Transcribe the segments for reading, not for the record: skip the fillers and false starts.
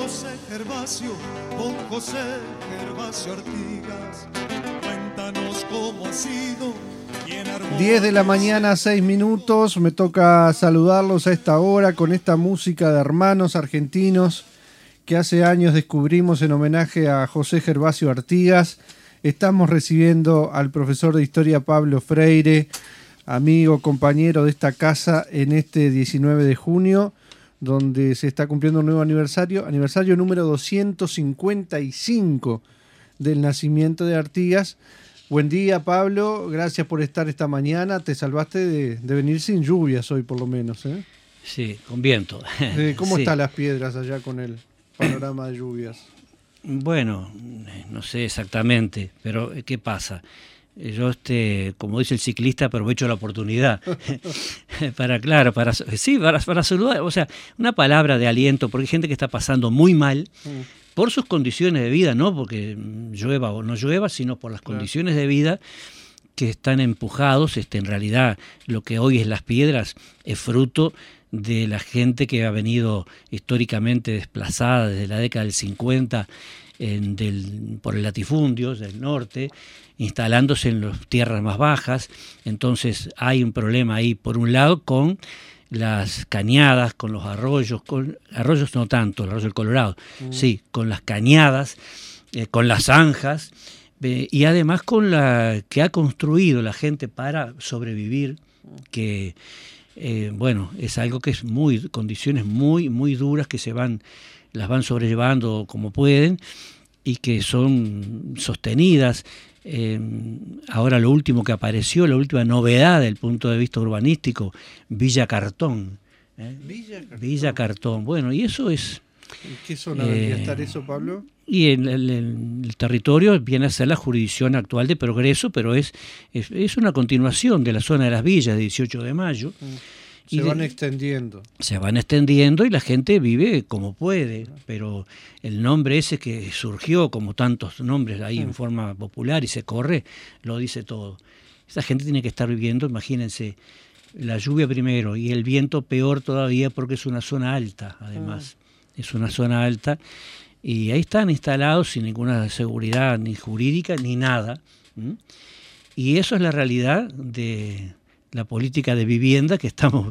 José Gervasio, con José Gervasio Artigas. Cuéntanos cómo ha sido. 10 de la mañana, 6 minutos. Me toca saludarlos a esta hora con esta música de hermanos argentinos que hace años descubrimos en homenaje a José Gervasio Artigas. Estamos recibiendo al profesor de Historia Pablo Freire, amigo, compañero de esta casa, en este 19 de junio, donde se está cumpliendo un nuevo aniversario número 255 del nacimiento de Artigas. Buen día, Pablo, gracias por estar esta mañana. Te salvaste de venir sin lluvias hoy, por lo menos, ¿eh? Sí, con viento. ¿Cómo sí. están las piedras allá con el panorama de lluvias? Bueno, no sé exactamente, pero ¿qué pasa? Yo, como dice el ciclista, aprovecho la oportunidad para saludar, o sea, una palabra de aliento, porque hay gente que está pasando muy mal por sus condiciones de vida, no porque llueva o no llueva, sino por las condiciones de vida que están empujados. En realidad, lo que hoy es Las Piedras es fruto de la gente que ha venido históricamente desplazada desde la década del 50 por el latifundio del norte, instalándose en las tierras más bajas. Entonces hay un problema ahí, por un lado, con las cañadas, con los arroyos, arroyos no tanto, el arroyo del Colorado, sí, con las cañadas, con las zanjas, y además con la que ha construido la gente para sobrevivir, que bueno, es algo que es condiciones muy, muy duras que las van sobrellevando como pueden y que son sostenidas. Ahora lo último que apareció, la última novedad desde el punto de vista urbanístico, Villa Cartón. Villa Cartón. Bueno, y eso es... ¿En qué zona debería estar eso, Pablo? Y el territorio viene a ser la jurisdicción actual de Progreso, pero es una continuación de la zona de las villas, de 18 de mayo. Se van extendiendo. Se van extendiendo y la gente vive como puede, pero el nombre ese que surgió, como tantos nombres ahí en forma popular y se corre, lo dice todo. Esa gente tiene que estar viviendo, imagínense, la lluvia primero y el viento peor todavía porque es una zona alta, además. Es una zona alta y ahí están instalados sin ninguna seguridad ni jurídica ni nada. Y eso es la realidad de la política de vivienda que estamos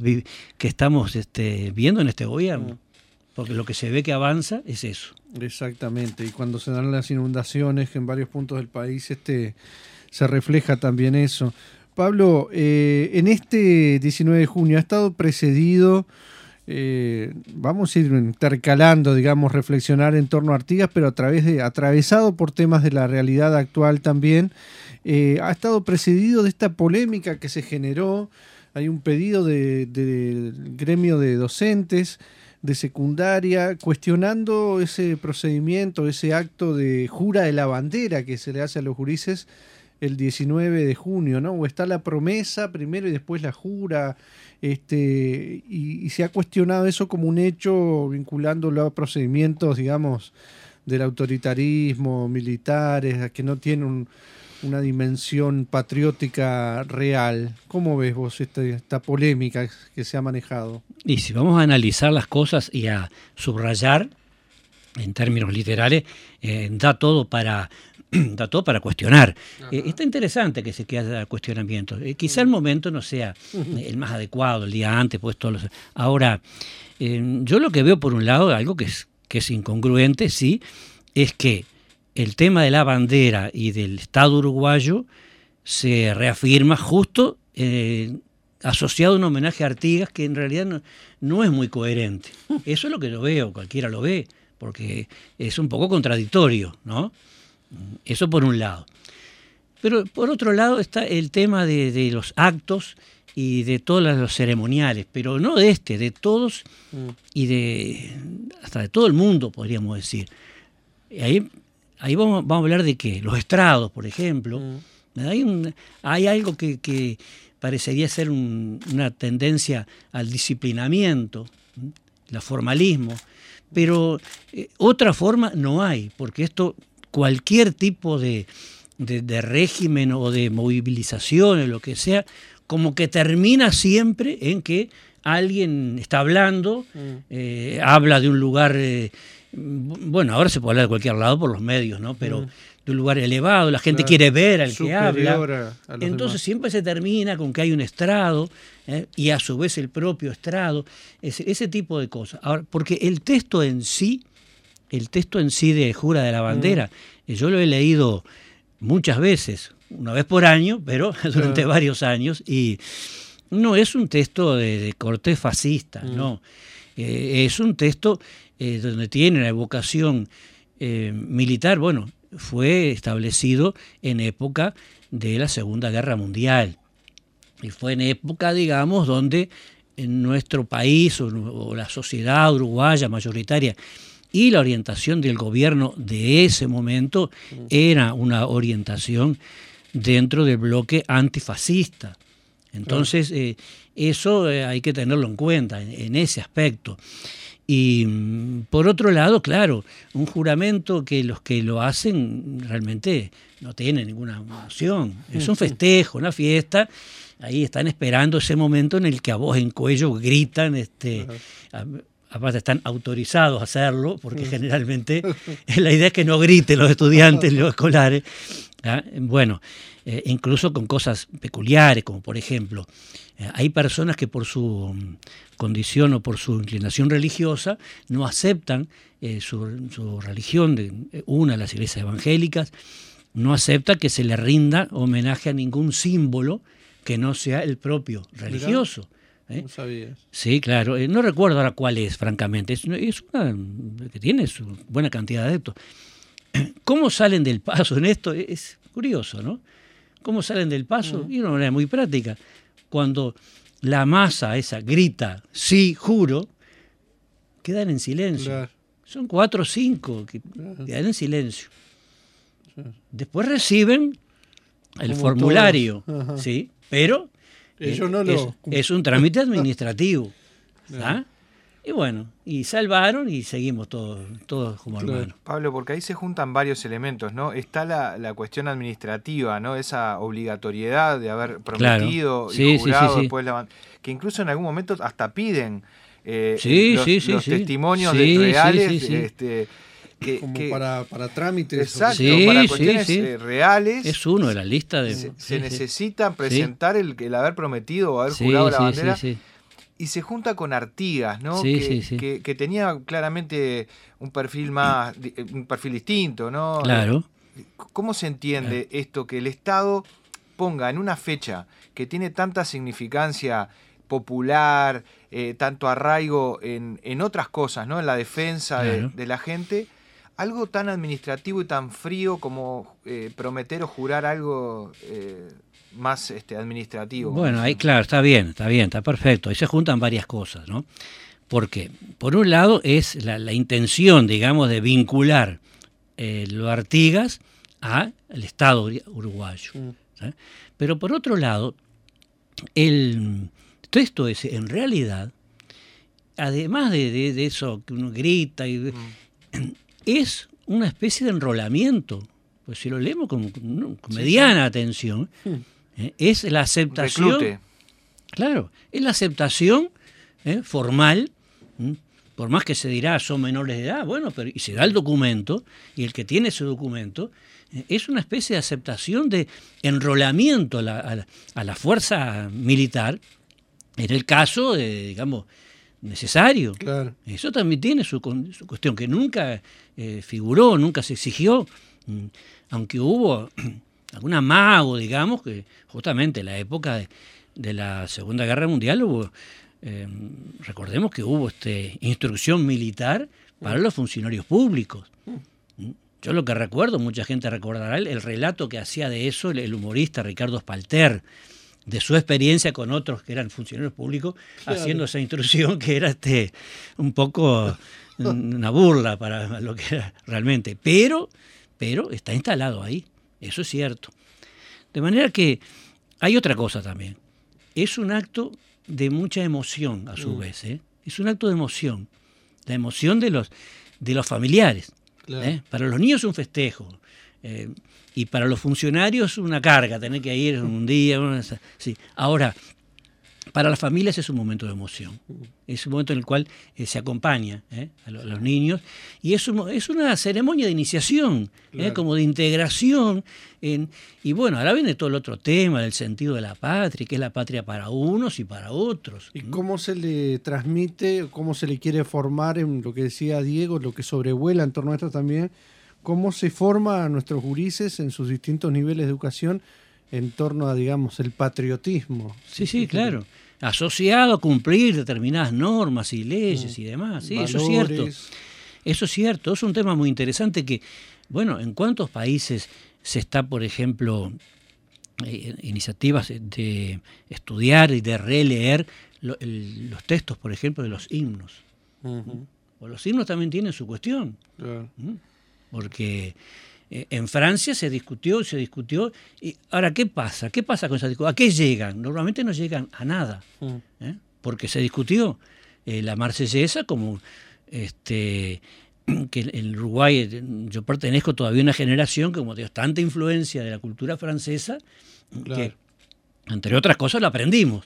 viendo en este gobierno, porque lo que se ve que avanza es eso. Exactamente, y cuando se dan las inundaciones en varios puntos del país se refleja también eso. Pablo, en este 19 de junio ha estado precedido, vamos a ir intercalando, digamos, reflexionar en torno a Artigas, pero atravesado por temas de la realidad actual también. Ha estado precedido de esta polémica que se generó. Hay un pedido del gremio de docentes de secundaria cuestionando ese procedimiento, ese acto de jura de la bandera que se le hace a los jurises el 19 de junio, ¿no? O está la promesa primero y después la jura, y se ha cuestionado eso como un hecho vinculándolo a procedimientos, digamos, del autoritarismo, militares, a que no tienen una dimensión patriótica real. ¿Cómo ves vos esta polémica que se ha manejado? Y si vamos a analizar las cosas y a subrayar en términos literales, da todo para cuestionar. Está interesante que haya cuestionamientos. Quizá el momento no sea el más adecuado, el día antes, pues todos los... Ahora, yo lo que veo por un lado, algo que es incongruente, sí, es que el tema de la bandera y del Estado uruguayo se reafirma justo asociado a un homenaje a Artigas que en realidad no es muy coherente. Eso es lo que yo veo, cualquiera lo ve, porque es un poco contradictorio, ¿no? Eso por un lado. Pero por otro lado está el tema de los actos y de todos los ceremoniales, pero no de todos y hasta de todo el mundo, podríamos decir. Ahí vamos a hablar de qué, los estrados, por ejemplo. Hay algo que parecería ser una tendencia al disciplinamiento, al formalismo, pero otra forma no hay, porque cualquier tipo de régimen o de movilización o lo que sea, como que termina siempre en que alguien está hablando, habla de un lugar bueno, ahora se puede hablar de cualquier lado por los medios, ¿no? Pero de un lugar elevado, la gente quiere ver al que habla. A los Entonces demás. siempre se termina con que hay un estrado, y a su vez el propio estrado, ese tipo de cosas. Ahora, porque el texto en sí de Jura de la Bandera, yo lo he leído muchas veces, una vez por año, pero durante varios años, y no es un texto de corte fascista, no. Es un texto donde tiene una evocación militar. Bueno, fue establecido en época de la Segunda Guerra Mundial, y fue en época, digamos, donde en nuestro país o la sociedad uruguaya mayoritaria y la orientación del gobierno de ese momento era una orientación dentro del bloque antifascista. Entonces, eso hay que tenerlo en cuenta en ese aspecto. Y por otro lado, claro, un juramento que los que lo hacen realmente no tienen ninguna emoción. Es un festejo, una fiesta. Ahí están esperando ese momento en el que a voz en cuello gritan, aparte están autorizados a hacerlo, porque generalmente la idea es que no griten los estudiantes, los escolares. Bueno, incluso con cosas peculiares, como por ejemplo, hay personas que por su condición o por su inclinación religiosa no aceptan su religión, de una de las iglesias evangélicas, no acepta que se le rinda homenaje a ningún símbolo que no sea el propio religioso. No sabía. Sí, claro. No recuerdo ahora cuál es, francamente. Es una que tiene su buena cantidad de adeptos. ¿Cómo salen del paso en esto? Es curioso, ¿no? ¿Cómo salen del paso? Y de una manera muy práctica. Cuando la masa esa grita, sí, juro, quedan en silencio. Claro. Son 4 o 5 que quedan en silencio. Después reciben el Como formulario, todos. ¿sí? Pero ellos no es un trámite administrativo. ¿Ah? Y bueno, y salvaron y seguimos todos como hermanos. Pablo, porque ahí se juntan varios elementos, ¿no? Está la cuestión administrativa, ¿no? Esa obligatoriedad de haber prometido y jurado después que incluso en algún momento hasta piden los testimonios reales. Como para trámites. Exacto, para cuestiones reales. Es uno de la lista de... Se necesita presentar el haber prometido o haber jurado la bandera. Y se junta con Artigas, ¿no? Que tenía claramente un perfil distinto, ¿no? Claro. ¿Cómo se entiende esto que el Estado ponga en una fecha que tiene tanta significancia popular, tanto arraigo en otras cosas, ¿no? En la defensa de la gente, algo tan administrativo y tan frío como prometer o jurar algo más administrativo? Bueno, ahí claro, está bien, está perfecto. Ahí se juntan varias cosas, ¿no? Porque, por un lado, es la intención, digamos, de vincular lo Artigas al Estado uruguayo. ¿Sí? Pero, por otro lado, el texto ese, en realidad, además de eso que uno grita, es una especie de enrolamiento. Pues si lo leemos con mediana atención, es la aceptación. Reclute. Claro, es la aceptación formal, por más que se dirá son menores de edad, bueno, pero y se da el documento, y el que tiene ese documento es una especie de aceptación de enrolamiento a la fuerza militar, en el caso, digamos, necesario. Claro. Eso también tiene su cuestión, que nunca figuró, nunca se exigió, aunque hubo algún amago, digamos, que justamente en la época de la Segunda Guerra Mundial hubo, recordemos que hubo instrucción militar para los funcionarios públicos. Yo lo que recuerdo, mucha gente recordará el relato que hacía de eso el humorista Ricardo Espalter, de su experiencia con otros que eran funcionarios públicos, haciendo esa instrucción que era un poco una burla para lo que era realmente. Pero está instalado ahí, eso es cierto. De manera que hay otra cosa también. Es un acto de mucha emoción, a su vez. Es un acto de emoción. La emoción de los familiares. Claro. Para los niños es un festejo. Y para los funcionarios una carga, tener que ir un día. Sí. Ahora, Para las familias es un momento de emoción, es un momento en el cual se acompaña a los niños, y es una ceremonia de iniciación, Claro. como de integración. Y bueno, ahora viene todo el otro tema del sentido de la patria, que es la patria para unos y para otros. ¿Y cómo se le transmite, cómo se le quiere formar en lo que decía Diego, lo que sobrevuela en torno a esto también? ¿Cómo se forma a nuestros gurises en sus distintos niveles de educación en torno a, digamos, el patriotismo? Sí, claro. Asociado a cumplir determinadas normas y leyes y demás. Sí, eso es cierto. Valores. Eso es cierto. Es un tema muy interesante que, bueno, ¿en cuántos países se está, por ejemplo, iniciativas de estudiar y de releer los textos, por ejemplo, de los himnos? Ujú. O los himnos también tienen su cuestión. Claro. Porque en Francia se discutió, y ahora, ¿qué pasa? ¿Qué pasa con esa discusión? ¿A qué llegan? Normalmente no llegan a nada, porque se discutió la Marsellesa como que en Uruguay yo pertenezco todavía a una generación que, como digo, tanta influencia de la cultura francesa, Claro. que entre otras cosas la aprendimos.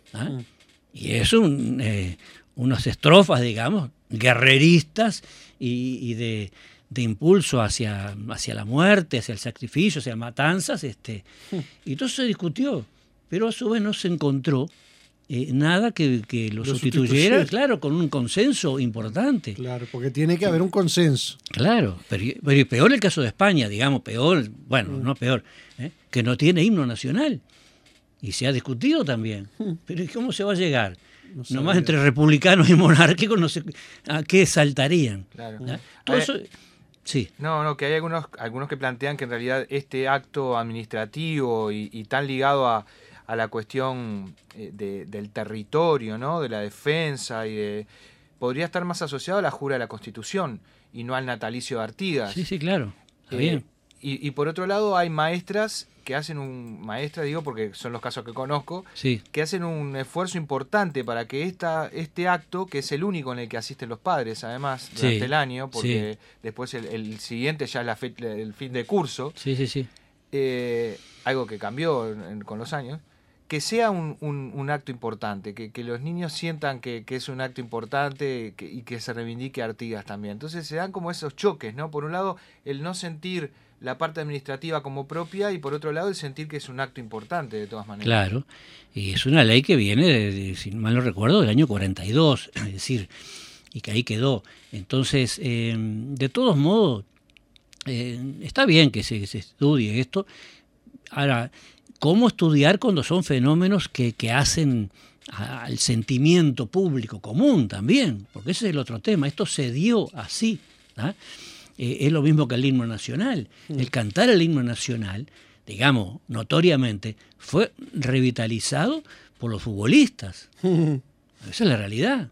Y es unas estrofas, digamos, guerreristas y de impulso hacia la muerte, hacia el sacrificio, hacia matanzas, y todo se discutió, pero a su vez no se encontró nada que lo sustituyera, claro, con un consenso importante. Claro, porque tiene que haber un consenso. Claro, pero peor el caso de España, digamos, peor, bueno, no peor, que no tiene himno nacional, y se ha discutido también, pero ¿cómo se va a llegar? No Nomás sabía. entre republicanos y monárquicos, no sé a qué saltarían. Claro. Todo eso, sí. No, que hay algunos que plantean que en realidad este acto administrativo y tan ligado a la cuestión del territorio, ¿no? De la defensa podría estar más asociado a la jura de la Constitución y no al natalicio de Artigas. Sí, claro. Está bien. Y por otro lado hay maestras que hacen digo porque son los casos que conozco, Sí. que hacen un esfuerzo importante para que este acto, que es el único en el que asisten los padres, además, durante Sí, el año, porque después el siguiente ya es el fin de curso, Sí. algo que cambió con los años, que sea un acto importante, que los niños sientan que es un acto importante y que se reivindique Artigas también. Entonces se dan como esos choques, ¿no? Por un lado, el no sentir la parte administrativa como propia y por otro lado el sentir que es un acto importante de todas maneras. Claro. Y es una ley que viene, si mal no recuerdo, del año 42, es decir, y que ahí quedó. Entonces, de todos modos, está bien que se estudie esto. Ahora, ¿cómo estudiar cuando son fenómenos que hacen al sentimiento público común también? Porque ese es el otro tema. Esto se dio así. Es lo mismo que el himno nacional. El cantar el himno nacional, digamos, notoriamente, fue revitalizado por los futbolistas. Esa es la realidad.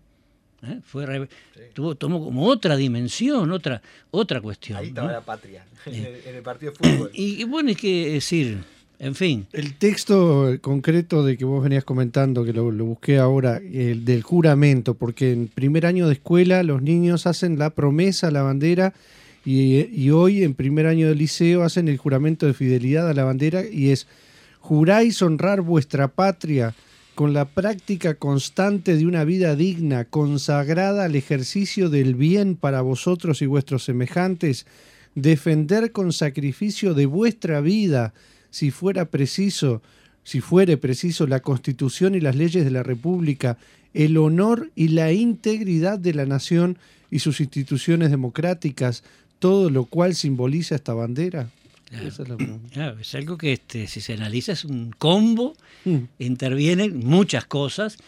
Tomó como otra dimensión, otra cuestión. Ahí estaba ¿no? la patria, en el partido de fútbol. Y bueno, hay que decir, en fin. El texto concreto de que vos venías comentando, que lo busqué ahora, el del juramento, porque en primer año de escuela los niños hacen la promesa a la bandera y hoy en primer año de liceo hacen el juramento de fidelidad a la bandera y es: juráis honrar vuestra patria con la práctica constante de una vida digna, consagrada al ejercicio del bien para vosotros y vuestros semejantes, defender con sacrificio de vuestra vida, si fuere preciso, la Constitución y las leyes de la República, el honor y la integridad de la nación y sus instituciones democráticas, todo lo cual simboliza esta bandera. Claro. Esa es la pregunta. Claro, es algo que si se analiza es un combo, intervienen muchas cosas,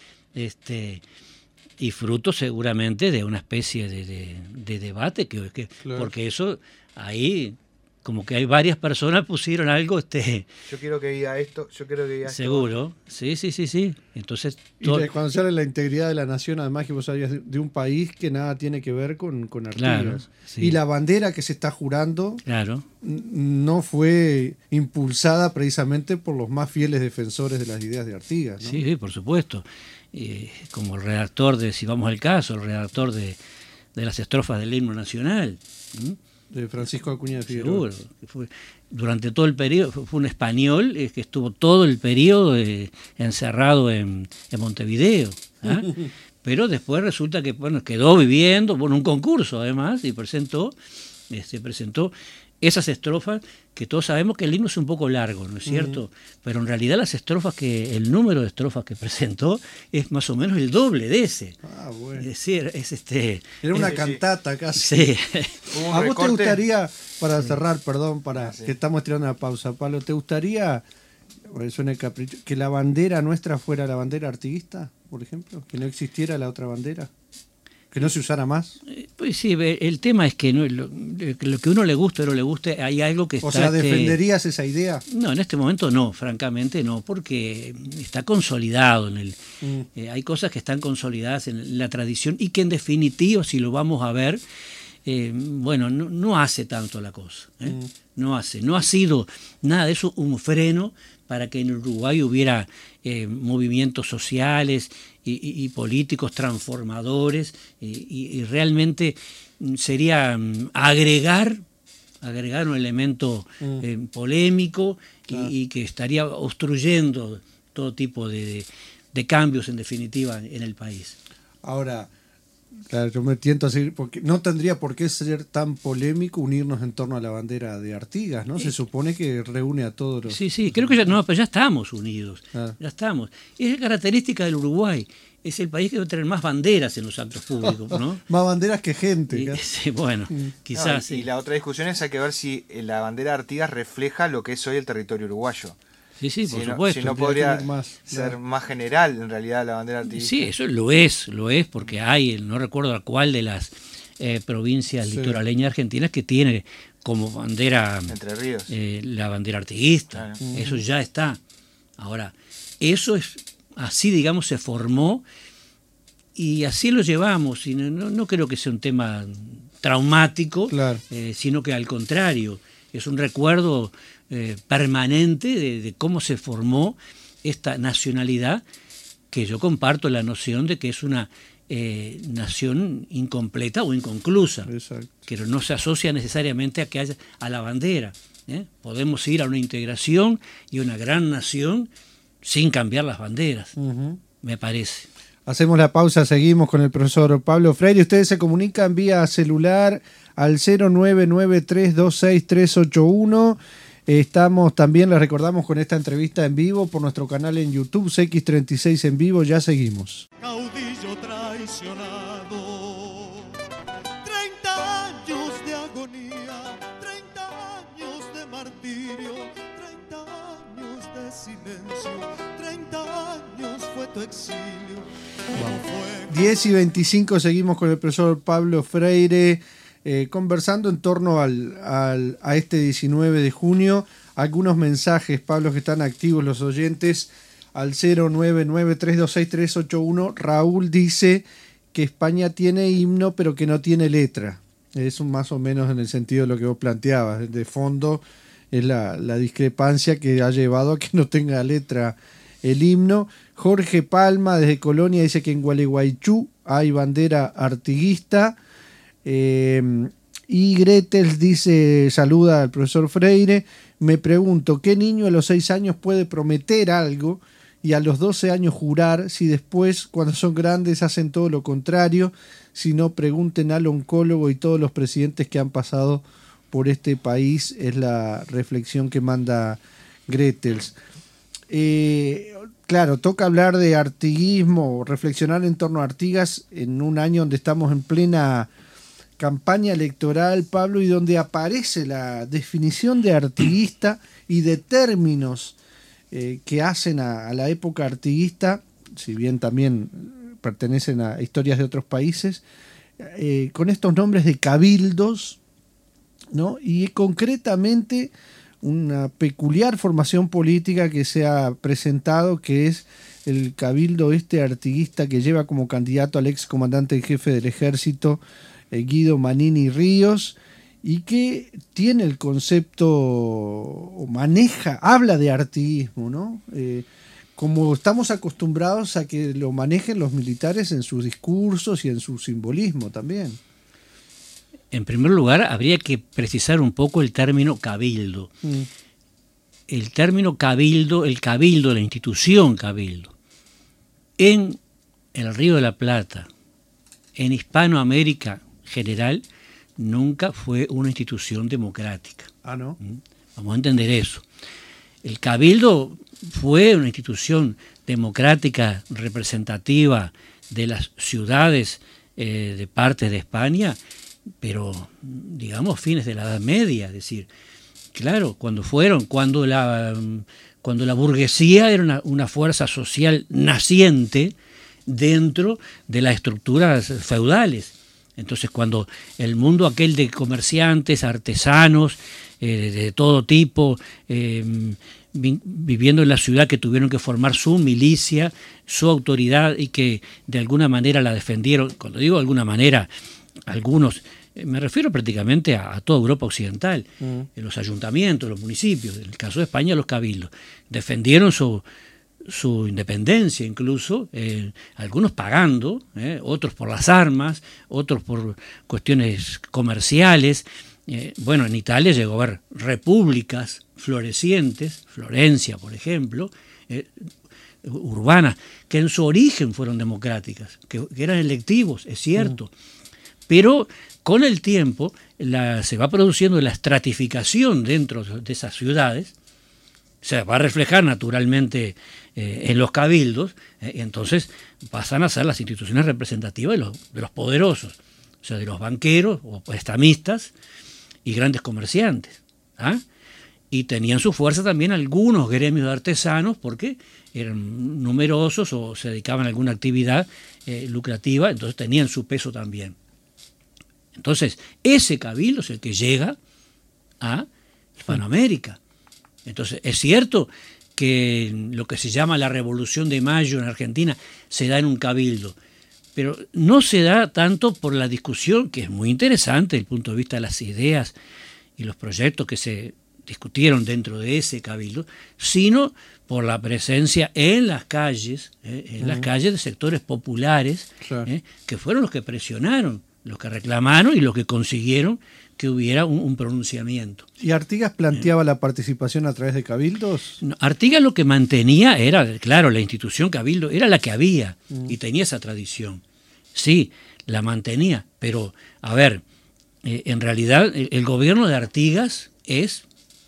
y fruto seguramente de una especie de debate, Claro. porque eso ahí como que hay varias personas pusieron algo, Yo quiero que diga esto, seguro, sí. Entonces, Y cuando se habla de la integridad de la nación, además que vos sabías de un país que nada tiene que ver con Artigas. Claro, sí. Y la bandera que se está jurando claro, no fue impulsada precisamente por los más fieles defensores de las ideas de Artigas, ¿no? sí, por supuesto. Como el redactor si vamos al caso, el redactor de las estrofas del himno nacional. De Francisco Acuña de Figueroa. Seguro. durante todo el periodo, fue un español que estuvo todo el periodo encerrado en Montevideo. ¿Ah? Pero después resulta que bueno, quedó viviendo, bueno, un concurso además, y presentó esas estrofas que todos sabemos que el himno es un poco largo, ¿no es cierto? Pero en realidad el número de estrofas que presentó es más o menos el doble de ese. Ah, bueno. Es decir, era una cantata casi. Sí. ¿A vos te gustaría, para cerrar, perdón, que estamos tirando una pausa, Pablo, ¿te gustaría, suena el capricho, que la bandera nuestra fuera la bandera artiguista, por ejemplo? ¿Que no existiera la otra bandera? ¿Que no se usara más? Pues sí, el tema es que lo que uno le guste o no le guste, hay algo que está... O sea, ¿defenderías esa idea? No, en este momento no, francamente no, porque está consolidado hay cosas que están consolidadas en la tradición y que en definitiva, si lo vamos a ver, bueno, no hace tanto la cosa. No ha sido nada de eso un freno para que en Uruguay hubiera movimientos sociales y políticos transformadores y realmente sería agregar un elemento polémico y que estaría obstruyendo todo tipo de cambios en definitiva en el país. Ahora, claro, yo me tiento a seguir, porque no tendría por qué ser tan polémico unirnos en torno a la bandera de Artigas, ¿no? Se supone que reúne a todos los... Sí, creo que pero ya estamos unidos, ya estamos. Es característica del Uruguay, es el país que debe tener más banderas en los actos públicos, ¿no? Más banderas que gente. Sí, bueno, quizás... Y la otra discusión es hay que ver si la bandera de Artigas refleja lo que es hoy el territorio uruguayo. Sí, por supuesto. Si no podría ser más general en realidad la bandera artiguista. Sí, eso lo es, porque hay, no recuerdo a cuál de las provincias litoraleñas argentinas que tiene como bandera Entre Ríos. La bandera artiguista. Claro. Eso ya está. Ahora, eso es así, digamos, se formó y así lo llevamos. Y no creo que sea un tema traumático, claro. Sino que al contrario, es un recuerdo permanente de cómo se formó esta nacionalidad, que yo comparto la noción de que es una nación incompleta o inconclusa. Exacto. Que no se asocia necesariamente a la bandera. Podemos ir a una integración y una gran nación sin cambiar las banderas, me parece. Hacemos la pausa, seguimos con el profesor Pablo Freire. Ustedes se comunican vía celular al 0993263381. Estamos también, les recordamos, con esta entrevista en vivo por nuestro canal en YouTube, CX36 en vivo. Ya seguimos. Caudillo traicionado, 30 años de agonía, 30 años de martirio, 30 años de silencio, 30 años fue tu exilio. 10:25 seguimos con el profesor Pablo Freire conversando en torno a este 19 de junio. Algunos mensajes, Pablo, que están activos los oyentes al 0993263381. Raúl dice que España tiene himno pero que no tiene letra. Es más o menos en el sentido de lo que vos planteabas. De fondo es la discrepancia que ha llevado a que no tenga letra el himno. Jorge Palma desde Colonia dice que en Gualeguaychú hay bandera artiguista. Y Gretel dice, saluda al profesor Freire, me pregunto, ¿qué niño a los 6 años puede prometer algo y a los 12 años jurar si después, cuando son grandes, hacen todo lo contrario? Si no, pregunten al oncólogo y todos los presidentes que han pasado por este país, es la reflexión que manda Gretels. Claro, toca hablar de artiguismo, reflexionar en torno a Artigas en un año donde estamos en plena campaña electoral, Pablo, y donde aparece la definición de artiguista y de términos que hacen a la época artiguista, si bien también pertenecen a historias de otros países, con estos nombres de cabildos, ¿no? Y concretamente una peculiar formación política que se ha presentado, que es el cabildo artiguista que lleva como candidato al ex comandante en jefe del ejército, Guido Manini Ríos, y que tiene el concepto, o habla de artiguismo, ¿no? Como estamos acostumbrados a que lo manejen los militares en sus discursos y en su simbolismo también. En primer lugar, habría que precisar un poco el término cabildo. El término cabildo, la institución cabildo, en el Río de la Plata, en Hispanoamérica general, nunca fue una institución democrática. Ah, ¿no? Vamos a entender eso. El cabildo fue una institución democrática representativa de las ciudades de partes de España, pero digamos fines de la Edad Media, es decir, claro, cuando la burguesía era una fuerza social naciente dentro de las estructuras feudales. Entonces, cuando el mundo aquel de comerciantes, artesanos, de todo tipo, viviendo en la ciudad, que tuvieron que formar su milicia, su autoridad, y que de alguna manera la defendieron, cuando digo de alguna manera, algunos, me refiero prácticamente a toda Europa occidental, en los ayuntamientos, los municipios, en el caso de España los cabildos, defendieron su independencia incluso, algunos pagando, otros por las armas, otros por cuestiones comerciales. Bueno, en Italia llegó a haber repúblicas florecientes, Florencia, por ejemplo, urbanas, que en su origen fueron democráticas, que eran electivos, es cierto, pero con el tiempo se va produciendo la estratificación dentro de esas ciudades, se va a reflejar naturalmente en los cabildos, entonces pasan a ser las instituciones representativas de los poderosos, o sea, de los banqueros o prestamistas y grandes comerciantes. Y tenían su fuerza también algunos gremios de artesanos, porque eran numerosos o se dedicaban a alguna actividad lucrativa, entonces tenían su peso también. Entonces, ese cabildo es el que llega a Hispanoamérica. Entonces, es cierto que lo que se llama la Revolución de Mayo en Argentina se da en un cabildo, pero no se da tanto por la discusión, que es muy interesante desde el punto de vista de las ideas y los proyectos que se discutieron dentro de ese cabildo, sino por la presencia en las calles, las calles de sectores populares, Claro. Que fueron los que presionaron, los que reclamaron y los que consiguieron que hubiera un pronunciamiento. ¿Y Artigas planteaba la participación a través de cabildos? No, Artigas lo que mantenía era, claro, la institución cabildo era la que había y tenía esa tradición. Sí, la mantenía, pero, a ver, en realidad el gobierno de Artigas es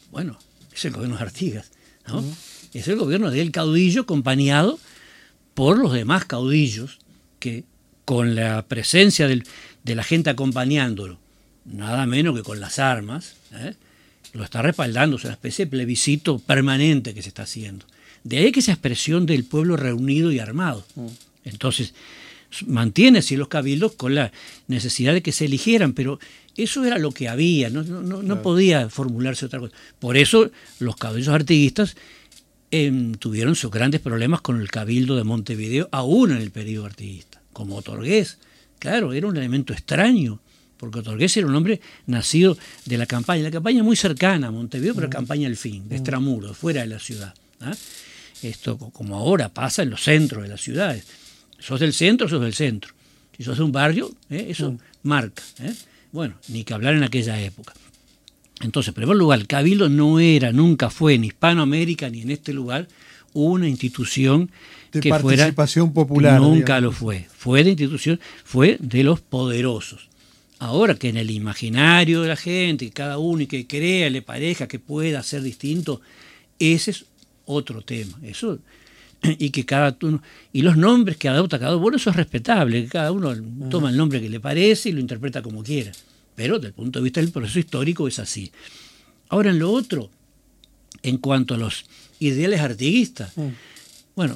el gobierno de Artigas, ¿no? Es el gobierno del caudillo acompañado por los demás caudillos que, con la presencia de la gente acompañándolo, nada menos que con las armas, lo está respaldando, es una especie de plebiscito permanente que se está haciendo. De ahí que esa expresión del pueblo reunido y armado. Entonces, mantiene así los cabildos con la necesidad de que se eligieran, pero eso era lo que había, no podía formularse otra cosa. Por eso los caudillos artiguistas tuvieron sus grandes problemas con el cabildo de Montevideo, aún en el periodo artiguista, como Otorgués. Claro, era un elemento extraño, porque Otorgués era un hombre nacido de la campaña muy cercana a Montevideo, pero la campaña al fin, de extramuros, fuera de la ciudad. Esto, como ahora pasa en los centros de las ciudades. Sos del centro, sos del centro. Si sos de un barrio, eso marca. Bueno, ni que hablar en aquella época. Entonces, en primer lugar, el cabildo nunca fue en Hispanoamérica ni en este lugar una institución De que participación fuera, popular. nunca digamos. lo fue. Fue de institución, fue de los poderosos. Ahora que en el imaginario de la gente, que cada uno y que crea, le parezca que pueda ser distinto, ese es otro tema. Eso, y que cada uno, y los nombres que adopta cada uno, bueno, eso es respetable, que cada uno toma el nombre que le parece y lo interpreta como quiera. Pero desde el punto de vista del proceso histórico es así. Ahora, en lo otro, en cuanto a los ideales artiguistas, bueno,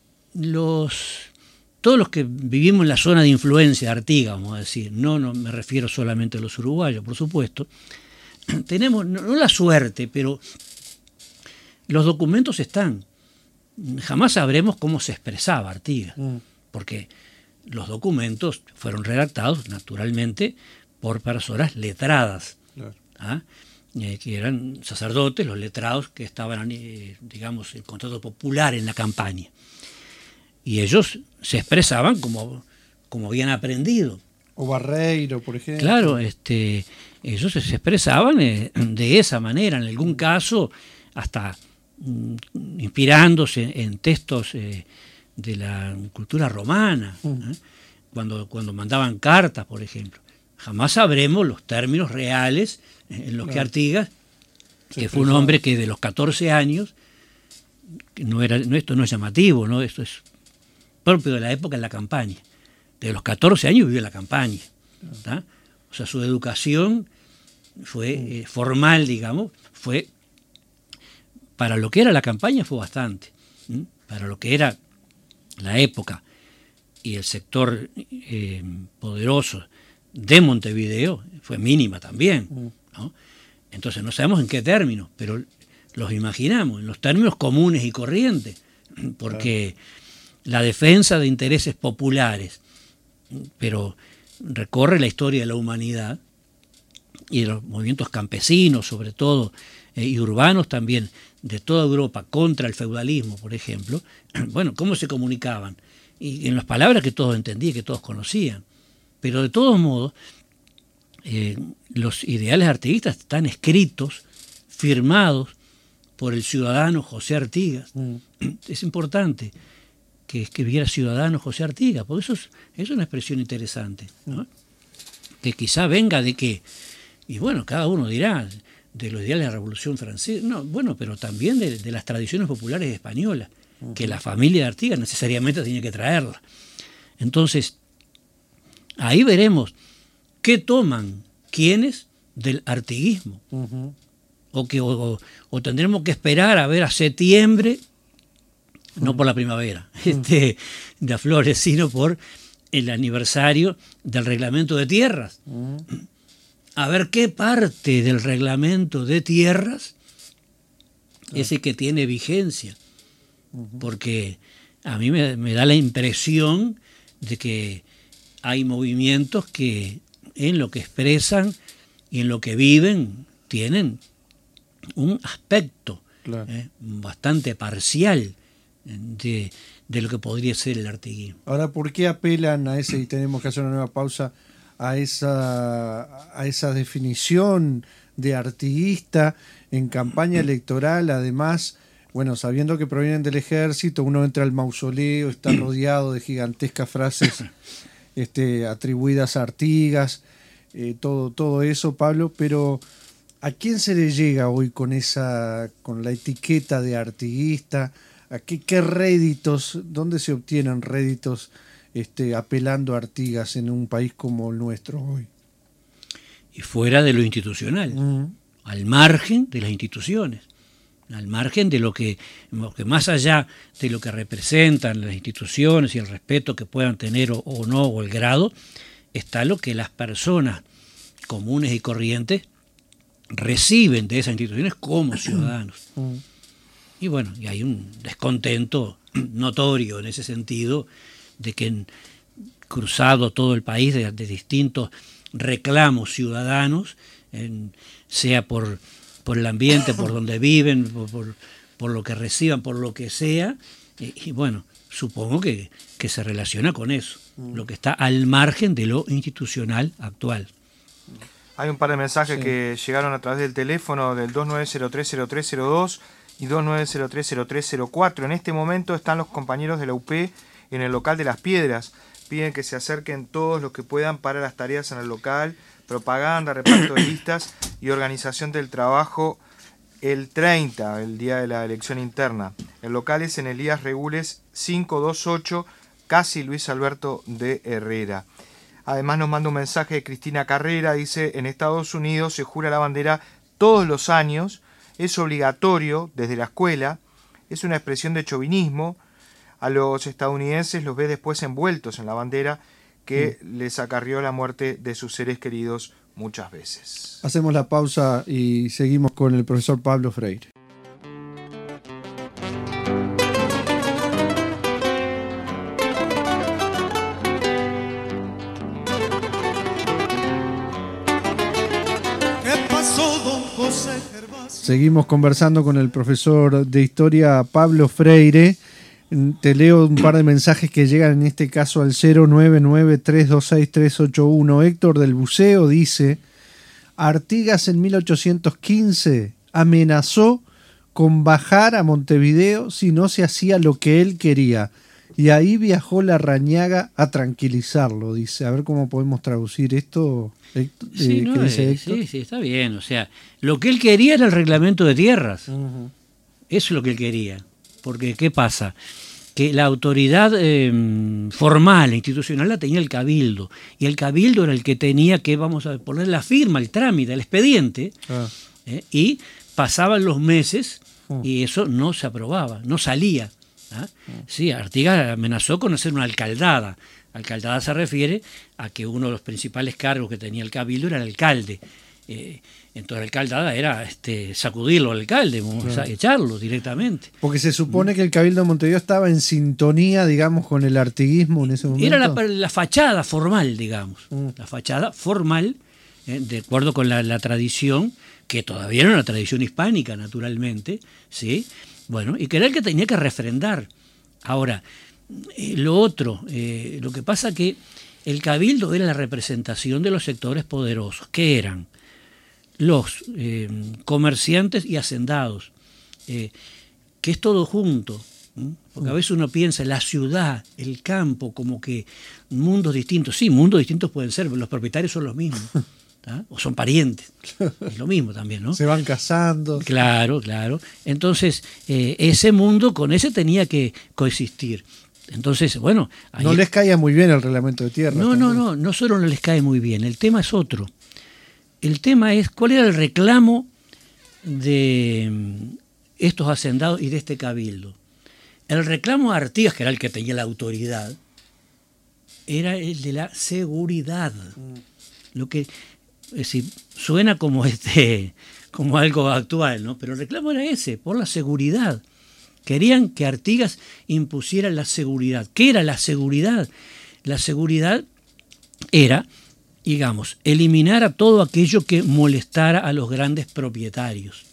todos los que vivimos en la zona de influencia de Artigas, vamos a decir, no me refiero solamente a los uruguayos, por supuesto, tenemos no la suerte, pero los documentos están. Jamás sabremos cómo se expresaba Artigas, porque los documentos fueron redactados, naturalmente, por personas letradas, Claro. que eran sacerdotes, los letrados que estaban, digamos, en contacto popular en la campaña. Y ellos se expresaban como habían aprendido. O Barreiro, por ejemplo. Claro, ellos se expresaban de esa manera, en algún caso hasta inspirándose en textos de la cultura romana, cuando mandaban cartas, por ejemplo. Jamás sabremos los términos reales en los que Artigas, que fue un hombre que de los 14 años, esto no es llamativo, ¿no? Esto es propio de la época en la campaña. De los 14 años vivió en la campaña. ¿Tá? O sea, su educación fue formal, digamos, fue para lo que era la campaña fue bastante. Para lo que era la época y el sector poderoso de Montevideo fue mínima también, ¿no? Entonces no sabemos en qué términos, pero los imaginamos, en los términos comunes y corrientes, porque la defensa de intereses populares, pero recorre la historia de la humanidad y de los movimientos campesinos, sobre todo, y urbanos también, de toda Europa contra el feudalismo, por ejemplo. Bueno, ¿cómo se comunicaban? Y en las palabras que todos entendían, que todos conocían. Pero de todos modos, los ideales artiguistas están escritos, firmados por el ciudadano José Artigas. Es importante que escribiera ciudadano José Artigas, porque eso es una expresión interesante, ¿no? Que quizá venga de que, y bueno, cada uno dirá, de los ideales de la Revolución Francesa, no, bueno, pero también de las tradiciones populares españolas, que la familia de Artigas necesariamente tiene que traerla. Entonces, ahí veremos qué toman quiénes del artiguismo, o tendremos que esperar a ver a septiembre, no por la primavera de Flores, sino por el aniversario del reglamento de tierras. A ver qué parte del reglamento de tierras es el que tiene vigencia. Porque a mí me da la impresión de que hay movimientos que en lo que expresan y en lo que viven tienen un aspecto bastante parcial de lo que podría ser el artiguismo. Ahora, ¿por qué apelan a ese, y tenemos que hacer una nueva pausa, a esa definición de artiguista en campaña electoral? Además, bueno, sabiendo que provienen del ejército, uno entra al mausoleo, está rodeado de gigantescas frases atribuidas a Artigas, todo eso, Pablo, pero ¿a quién se le llega hoy con la etiqueta de artiguista? ¿A qué réditos, dónde se obtienen réditos apelando a Artigas en un país como el nuestro hoy? Y fuera de lo institucional, al margen de las instituciones, al margen de lo que más allá de lo que representan las instituciones y el respeto que puedan tener o no, o el grado, está lo que las personas comunes y corrientes reciben de esas instituciones como ciudadanos. Y bueno, y hay un descontento notorio en ese sentido, de que cruzado todo el país de distintos reclamos ciudadanos, sea por el ambiente, por donde viven, por lo que reciban, por lo que sea, y bueno, supongo que se relaciona con eso, lo que está al margen de lo institucional actual. Hay un par de mensajes que llegaron a través del teléfono del 29030302 y 29030304. En este momento están los compañeros de la UP en el local de Las Piedras. Piden que se acerquen todos los que puedan para las tareas en el local, propaganda, reparto de listas y organización del trabajo el 30, el día de la elección interna. El local es en Elías Regules 528, casi Luis Alberto de Herrera. Además nos manda un mensaje de Cristina Carrera, dice: en Estados Unidos se jura la bandera todos los años, es obligatorio desde la escuela, es una expresión de chauvinismo. A los estadounidenses los ve después envueltos en la bandera que les acarrió la muerte de sus seres queridos muchas veces. Hacemos la pausa y seguimos con el profesor Pablo Freire. ¿Qué pasó, don José Gervasio? Seguimos conversando con el profesor de Historia Pablo Freire. Te leo un par de mensajes que llegan en este caso al 099-326-381. Héctor del Buceo dice: Artigas en 1815 amenazó con bajar a Montevideo si no se hacía lo que él quería. Y ahí viajó Larrañaga a tranquilizarlo, dice. A ver cómo podemos traducir esto. Sí, ¿Qué dice Héctor? sí, está bien. O sea, lo que él quería era el reglamento de tierras. Uh-huh. Eso es lo que él quería. Porque, ¿qué pasa? Que la autoridad formal, institucional, la tenía el cabildo. Y el cabildo era el que tenía que, vamos a poner la firma, el trámite, el expediente. Y pasaban los meses y eso no se aprobaba, no salía. Sí, Artigas amenazó con hacer una alcaldada. Alcaldada se refiere a que uno de los principales cargos que tenía el cabildo era el alcalde. Entonces la alcaldada era sacudirlo al alcalde, echarlo directamente. Porque se supone que el Cabildo de Montevideo estaba en sintonía, digamos, con el artiguismo en ese momento. Era la fachada formal, digamos. La fachada formal, de acuerdo con la tradición, que todavía era una tradición hispánica, naturalmente, ¿sí? Bueno, y que era el que tenía que refrendar. Ahora, lo otro, lo que pasa que el cabildo era la representación de los sectores poderosos, que eran los comerciantes y hacendados, que es todo junto, porque a veces uno piensa la ciudad, el campo, como que mundos distintos. Sí, mundos distintos pueden ser, pero los propietarios son los mismos. O son parientes, es lo mismo también, ¿no? Se van casando. Claro. Entonces, ese mundo con ese tenía que coexistir. Entonces, bueno... No les caía muy bien el reglamento de tierra. No solo no les cae muy bien, el tema es otro. El tema es cuál era el reclamo de estos hacendados y de este cabildo. El reclamo a Artigas, que era el que tenía la autoridad, era el de la seguridad. Lo que... Es decir, suena como como algo actual, ¿no? Pero el reclamo era ese, por la seguridad. Querían que Artigas impusiera la seguridad. ¿Qué era la seguridad? La seguridad era, digamos, eliminar a todo aquello que molestara a los grandes propietarios.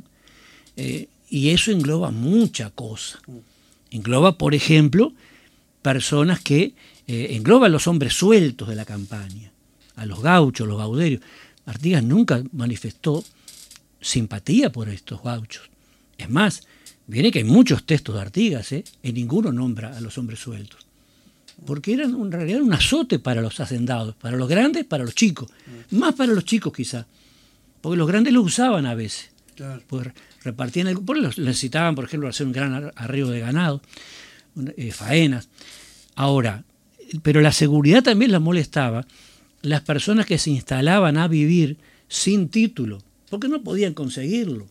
Y eso engloba mucha cosa. Engloba, por ejemplo, personas que engloba a los hombres sueltos de la campaña, a los gauchos, los gauderios. Artigas nunca manifestó simpatía por estos gauchos. Es más, viene que hay muchos textos de Artigas, y ninguno nombra a los hombres sueltos. Porque eran en realidad un azote para los hacendados, para los grandes, para los chicos. Más para los chicos quizá, porque los grandes lo usaban a veces. Claro. Pues repartían porque los necesitaban, por ejemplo, hacer un gran arreo de ganado, faenas. Ahora, pero la seguridad también las molestaba las personas que se instalaban a vivir sin título, porque no podían conseguirlo.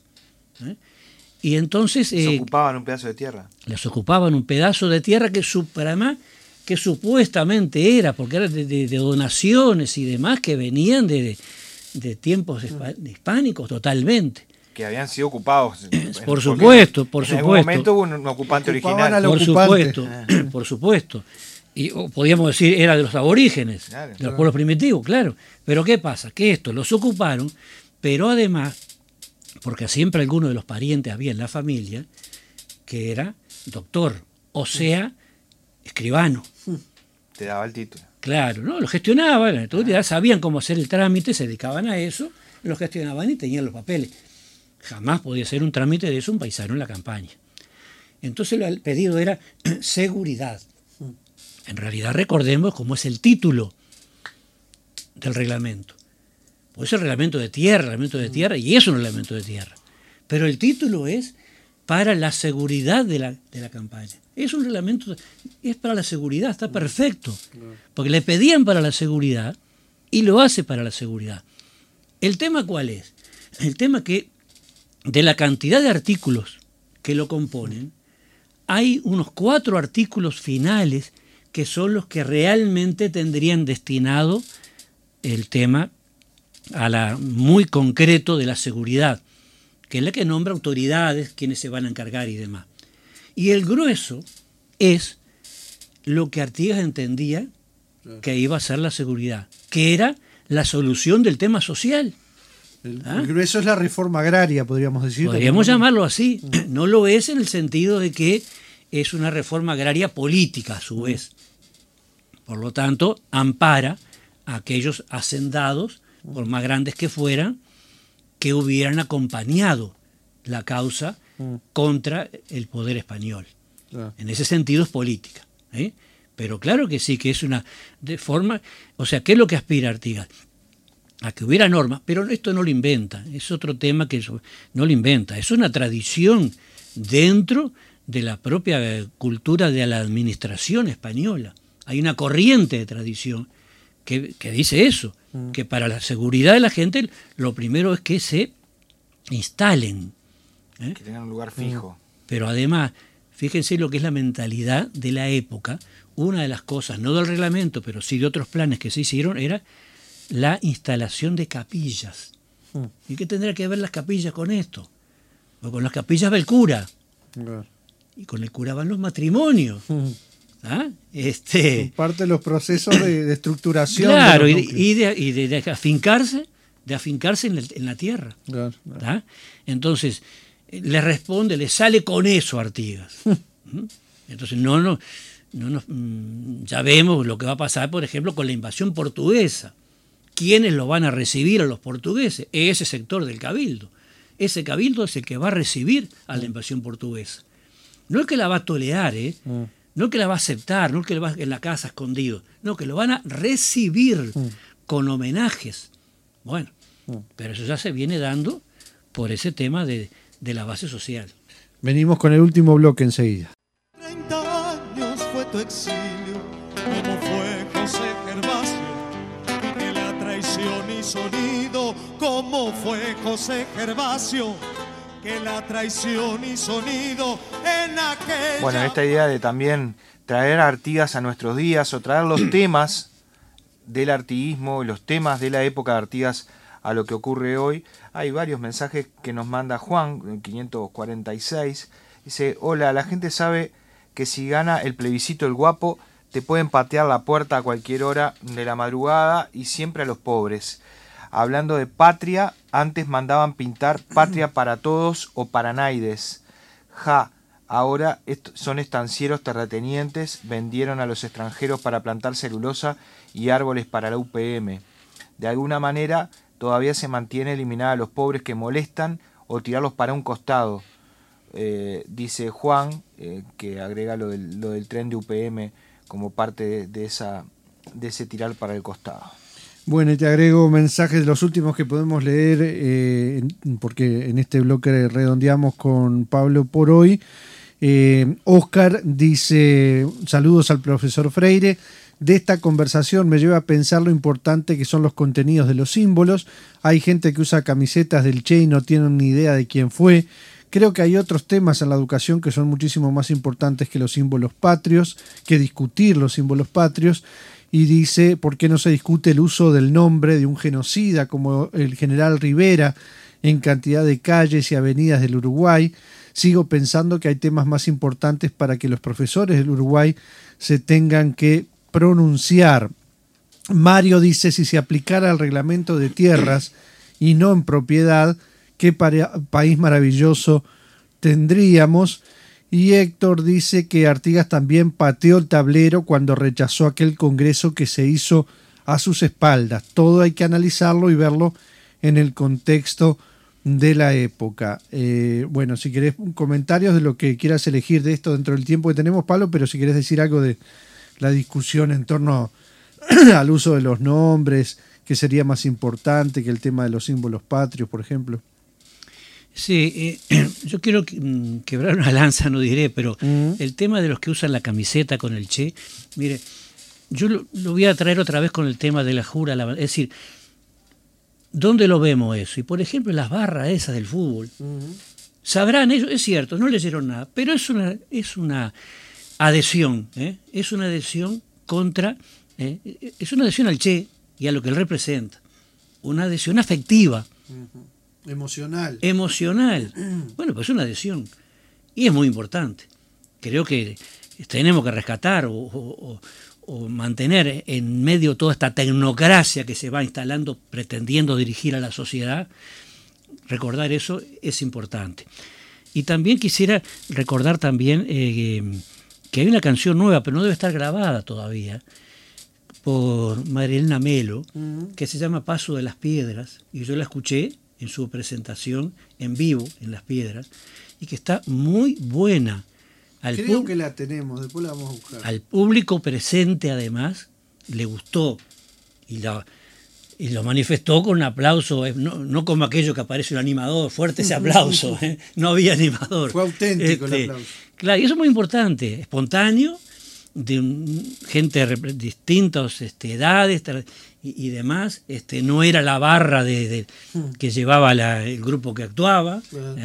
Y entonces... ¿Se ocupaban un pedazo de tierra? Les ocupaban un pedazo de tierra que además que supuestamente era, porque era de donaciones y demás que venían de tiempos hispánicos totalmente. Que habían sido ocupados. Por supuesto. En algún momento hubo un ocupante original. Por supuesto. Y podríamos decir, era de los aborígenes, claro, de los pueblos primitivos, claro. Pero ¿qué pasa? Que estos los ocuparon, pero además, porque siempre alguno de los parientes había en la familia, que era doctor, o sea, escribano. Te daba el título. Claro, ¿no? Lo gestionaban, entonces ya sabían cómo hacer el trámite, se dedicaban a eso, lo gestionaban y tenían los papeles. Jamás podía ser un trámite de eso un paisano en la campaña. Entonces el pedido era seguridad. En realidad recordemos cómo es el título del reglamento. Pues es el reglamento de tierra, y es un reglamento de tierra. Pero el título es para la seguridad de la campaña. Es un reglamento, es para la seguridad, está perfecto. Porque le pedían para la seguridad y lo hace para la seguridad. ¿El tema cuál es? El tema que de la cantidad de artículos que lo componen, hay unos 4 artículos finales que son los que realmente tendrían destinado el tema a la muy concreto de la seguridad, que es la que nombra autoridades, quienes se van a encargar y demás. Y el grueso es lo que Artigas entendía que iba a ser la seguridad, que era la solución del tema social. El grueso es la reforma agraria, podríamos decir. Podríamos llamarlo así. No lo es en el sentido de que es una reforma agraria política a su vez. Por lo tanto, ampara a aquellos hacendados, por más grandes que fueran, que hubieran acompañado la causa contra el poder español. En ese sentido es política. Pero claro que sí, que es una de forma... O sea, ¿qué es lo que aspira Artigas? A que hubiera normas, pero esto no lo inventa, es otro tema que no lo inventa, es una tradición dentro de la propia cultura de la administración española. Hay una corriente de tradición que dice eso, que para la seguridad de la gente lo primero es que se instalen. Que tengan un lugar fijo. Pero además, fíjense lo que es la mentalidad de la época. Una de las cosas, no del reglamento, pero sí de otros planes que se hicieron, era la instalación de capillas. ¿Y qué tendrá que ver las capillas con esto? Pues con las capillas va el cura. Y con el cura van los matrimonios. ¿Ah? Parte de los procesos de estructuración. Claro, y de afincarse en la tierra. Claro. Entonces, le responde, le sale con eso a Artigas. Entonces, ya vemos lo que va a pasar, por ejemplo, con la invasión portuguesa. ¿Quiénes lo van a recibir a los portugueses? Ese sector del cabildo. Ese cabildo es el que va a recibir a la invasión portuguesa. No es que la va a tolerar, no es que la va a aceptar, no es que la va en la casa escondido, no, que lo van a recibir con homenajes. Bueno, pero eso ya se viene dando por ese tema de la base social. Venimos con el último bloque enseguida. 30 años fue tu exilio, como fue José Gervasio, que la traición hizo nido, como fue José Gervasio, que la traición hizo nido en aquella... Bueno, esta idea de también traer a Artigas a nuestros días o traer los temas del artiguismo, los temas de la época de Artigas a lo que ocurre hoy. Hay varios mensajes que nos manda Juan, en 546. Dice, hola, la gente sabe que si gana el plebiscito el guapo, te pueden patear la puerta a cualquier hora de la madrugada y siempre a los pobres. Hablando de patria, antes mandaban pintar patria para todos o para naides. Ahora son estancieros terratenientes, vendieron a los extranjeros para plantar celulosa y árboles para la UPM. De alguna manera todavía se mantiene eliminar a los pobres que molestan o tirarlos para un costado. Dice Juan, que agrega lo del tren de UPM como parte de ese tirar para el costado. Bueno, y te agrego mensajes de los últimos que podemos leer, porque en este bloque redondeamos con Pablo por hoy. Oscar dice, saludos al profesor Freire. De esta conversación me lleva a pensar lo importante que son los contenidos de los símbolos. Hay gente que usa camisetas del Che y no tienen ni idea de quién fue. Creo que hay otros temas en la educación que son muchísimo más importantes que los símbolos patrios, que discutir los símbolos patrios. Y dice, ¿por qué no se discute el uso del nombre de un genocida como el general Rivera en cantidad de calles y avenidas del Uruguay? Sigo pensando que hay temas más importantes para que los profesores del Uruguay se tengan que pronunciar. Mario dice, si se aplicara el reglamento de tierras y no en propiedad, ¿qué país maravilloso tendríamos? Y Héctor dice que Artigas también pateó el tablero cuando rechazó aquel congreso que se hizo a sus espaldas. Todo hay que analizarlo y verlo en el contexto de la época. Bueno, si querés comentarios de lo que quieras elegir de esto dentro del tiempo que tenemos, Pablo, pero si querés decir algo de la discusión en torno al uso de los nombres, que sería más importante que el tema de los símbolos patrios, por ejemplo. Sí, yo quiero quebrar una lanza, no diré, pero el tema de los que usan la camiseta con el Che, mire, yo lo voy a traer otra vez con el tema de la jura, es decir, ¿dónde lo vemos eso? Y por ejemplo, las barras esas del fútbol, sabrán ellos, es cierto, no leyeron nada, pero es una adhesión, es una adhesión contra, es una adhesión al Che y a lo que él representa, una adhesión afectiva. Emocional. Bueno, pues es una adhesión. Y es muy importante. Creo que tenemos que rescatar o mantener en medio toda esta tecnocracia que se va instalando pretendiendo dirigir a la sociedad. Recordar eso es importante. Y también quisiera recordar también que hay una canción nueva, pero no debe estar grabada todavía, por Marilena Melo, que se llama Paso de las Piedras, y yo la escuché en su presentación en vivo en Las Piedras, y que está muy buena. Creo que la tenemos, después la vamos a buscar. Al público presente, además, le gustó y lo manifestó con un aplauso, no como aquello que aparece un animador, fuerte ese aplauso, no había animador. Fue auténtico el aplauso. Claro, y eso es muy importante, espontáneo, de gente de distintas edades y demás, no era la barra que llevaba el grupo que actuaba,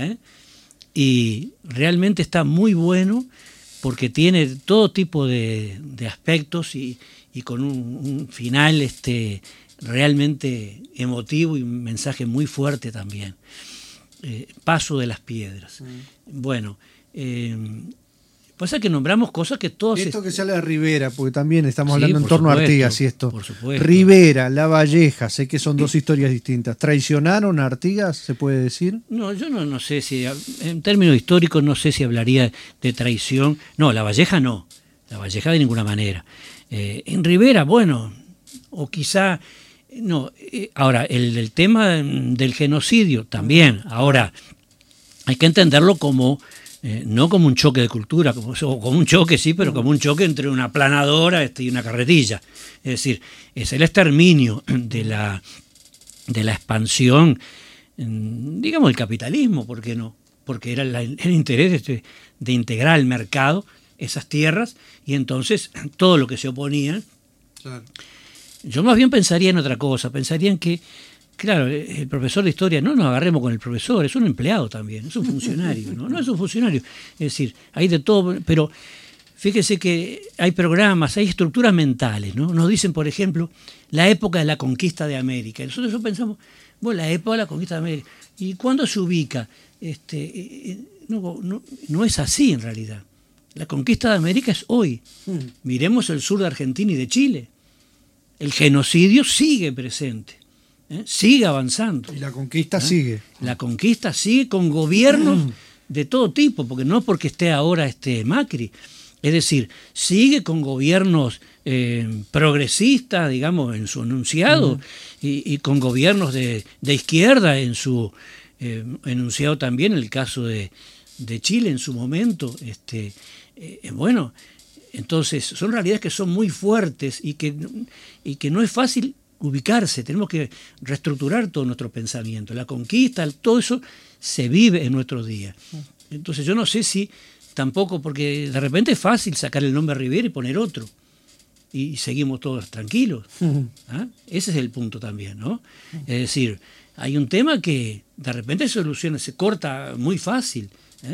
y realmente está muy bueno porque tiene todo tipo de aspectos y con un final realmente emotivo y un mensaje muy fuerte también. Paso de las Piedras. Bueno, pasa que nombramos cosas que todos... Esto que sale de Rivera, porque también estamos hablando en torno a Artigas y esto. Por supuesto. Rivera, La Valleja, sé que son dos historias distintas. ¿Traicionaron a Artigas, se puede decir? No, yo no sé si, en términos históricos, no sé si hablaría de traición. No, La Valleja no. La Valleja de ninguna manera. En Rivera, bueno, o quizá... No, ahora, el tema del genocidio también. Ahora, hay que entenderlo como... no como un choque de cultura, como un choque sí, pero como un choque entre una aplanadora y una carretilla. Es decir, es el exterminio de la expansión, digamos, del capitalismo, ¿por qué no? Porque era el interés de integrar al mercado esas tierras y entonces todo lo que se oponía. Claro. Yo más bien pensaría en otra cosa, pensaría en que, claro, el profesor de historia, no nos agarremos con el profesor, es un empleado también, es un funcionario, no es un funcionario. Es decir, hay de todo, pero fíjese que hay programas, hay estructuras mentales, ¿no? Nos dicen, por ejemplo, la época de la conquista de América. Nosotros pensamos, bueno, la época de la conquista de América. ¿Y cuándo se ubica? No es así en realidad. La conquista de América es hoy. Miremos el sur de Argentina y de Chile. El genocidio sigue presente. Sigue avanzando. Y la conquista sigue. La conquista sigue con gobiernos de todo tipo, porque no es porque esté ahora Macri. Es decir, sigue con gobiernos progresistas, digamos, en su enunciado, y con gobiernos de izquierda en su enunciado también, en el caso de Chile en su momento. Bueno, entonces son realidades que son muy fuertes y que no es fácil ubicarse, tenemos que reestructurar todo nuestro pensamiento. La conquista, todo eso se vive en nuestros días. Entonces yo no sé si tampoco, porque de repente es fácil sacar el nombre Rivera y poner otro, y seguimos todos tranquilos. Ese es el punto también, ¿no? Es decir, hay un tema que de repente se corta muy fácil.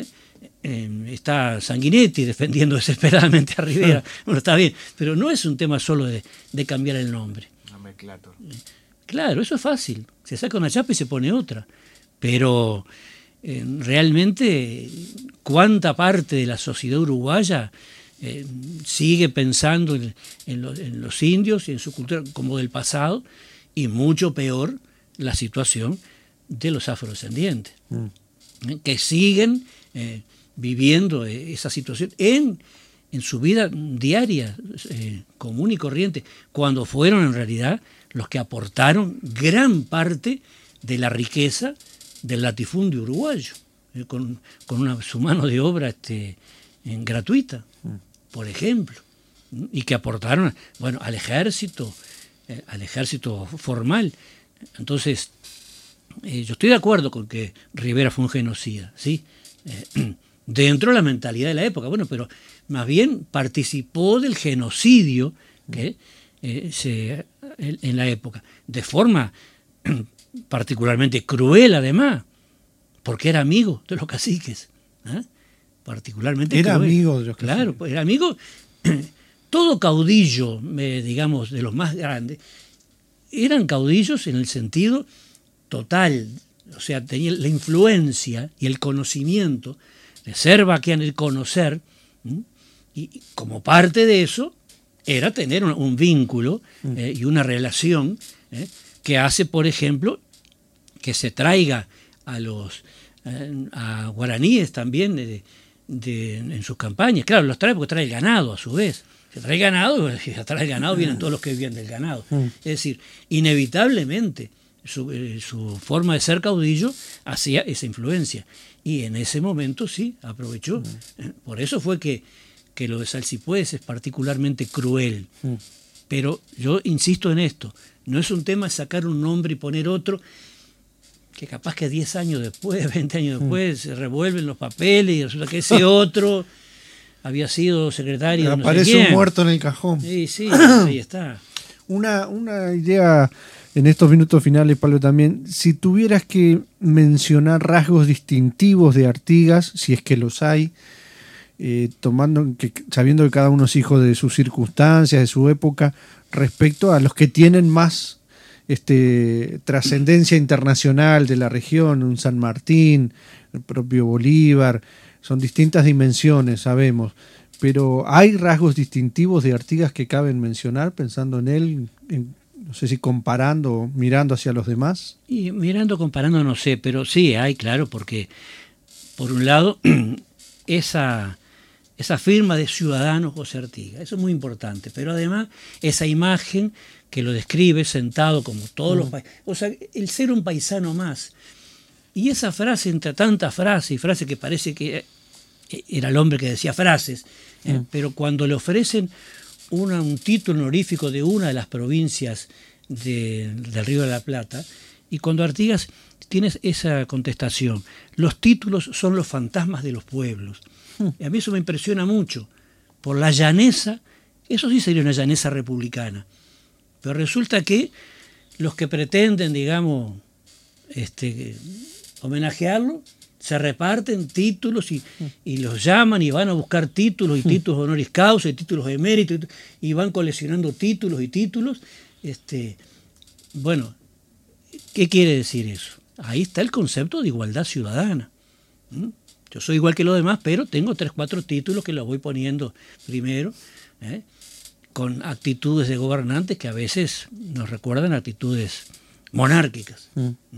Está Sanguinetti defendiendo desesperadamente a Rivera. Bueno, está bien, pero no es un tema solo de cambiar el nombre. Claro, eso es fácil. Se saca una chapa y se pone otra. Pero realmente, ¿cuánta parte de la sociedad uruguaya sigue pensando en los indios y en su cultura como del pasado? Y mucho peor la situación de los afrodescendientes, que siguen viviendo esa situación en su vida diaria, común y corriente, cuando fueron en realidad los que aportaron gran parte de la riqueza del latifundio uruguayo, con su mano de obra gratuita, por ejemplo, y que aportaron, bueno, al ejército formal. Entonces, yo estoy de acuerdo con que Rivera fue un genocida, ¿sí? Dentro de la mentalidad de la época, bueno, pero más bien participó del genocidio que en la época, de forma particularmente cruel además, porque era amigo de los caciques, particularmente era cruel. Amigo de los caciques. Claro, pues era amigo, todo caudillo, digamos, de los más grandes, eran caudillos en el sentido total, o sea, tenía la influencia y el conocimiento de ser vaquiano, el conocer, y como parte de eso era tener un vínculo y una relación que hace, por ejemplo, que se traiga a los a guaraníes también en sus campañas. Claro, los trae porque trae el ganado a su vez. Se trae ganado, y si trae el ganado vienen todos los que viven del ganado. Es decir, inevitablemente su forma de ser caudillo hacía esa influencia. Y en ese momento sí, aprovechó. Por eso fue que lo de Salsipuedes es particularmente cruel. Pero yo insisto en esto, no es un tema de sacar un nombre y poner otro, que capaz que 10 años después, 20 años después, se revuelven los papeles y resulta que ese otro había sido secretario de no sé aparece quién. un muerto en el cajón. Sí, ahí está. Una idea en estos minutos finales, Pablo, también, si tuvieras que mencionar rasgos distintivos de Artigas, si es que los hay, sabiendo que cada uno es hijo de sus circunstancias, de su época, respecto a los que tienen más trascendencia internacional de la región, un San Martín, el propio Bolívar, son distintas dimensiones, sabemos, pero ¿hay rasgos distintivos de Artigas que caben mencionar pensando en él, no sé si comparando o mirando hacia los demás? Y comparando no sé, pero sí hay, claro, porque por un lado esa firma de ciudadano José Artigas, eso es muy importante, pero además esa imagen que lo describe sentado como todos los países, o sea, el ser un paisano más. Y esa frase, entre tantas frases, y frases que parece que era el hombre que decía frases, pero cuando le ofrecen un título honorífico de una de las provincias del Río de la Plata, y cuando Artigas tiene esa contestación, los títulos son los fantasmas de los pueblos. Y a mí eso me impresiona mucho, por la llaneza, eso sí sería una llaneza republicana, pero resulta que los que pretenden, digamos, homenajearlo, se reparten títulos y los llaman y van a buscar títulos y títulos honoris causa y títulos eméritos y van coleccionando títulos y títulos. Bueno, ¿qué quiere decir eso? Ahí está el concepto de igualdad ciudadana. Yo soy igual que los demás, pero tengo 3, 4 títulos que los voy poniendo primero, con actitudes de gobernantes que a veces nos recuerdan actitudes monárquicas.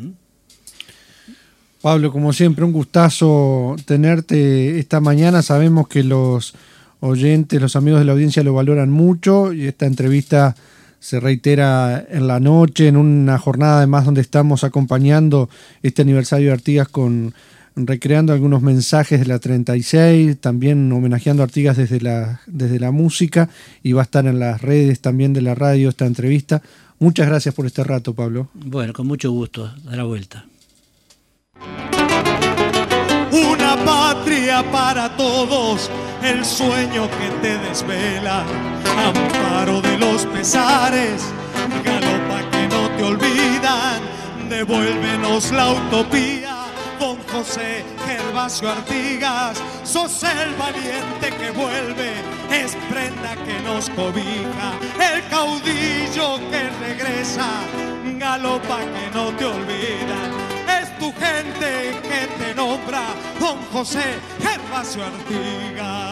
Pablo, como siempre, un gustazo tenerte esta mañana. Sabemos que los oyentes, los amigos de la audiencia lo valoran mucho y esta entrevista se reitera en la noche, en una jornada además donde estamos acompañando este aniversario de Artigas recreando algunos mensajes de la 36, también homenajeando a Artigas desde la música, y va a estar en las redes también de la radio esta entrevista. Muchas gracias por este rato, Pablo. Bueno, con mucho gusto, da la vuelta. Una patria para todos, el sueño que te desvela, amparo de los pesares, galopa que no te olvidan, devuélvenos la utopía. Don José Gervasio Artigas, sos el valiente que vuelve, es prenda que nos cobija, el caudillo que regresa, galopa que no te olvidan. Es tu gente que te nombra, Don José Gervasio Artigas.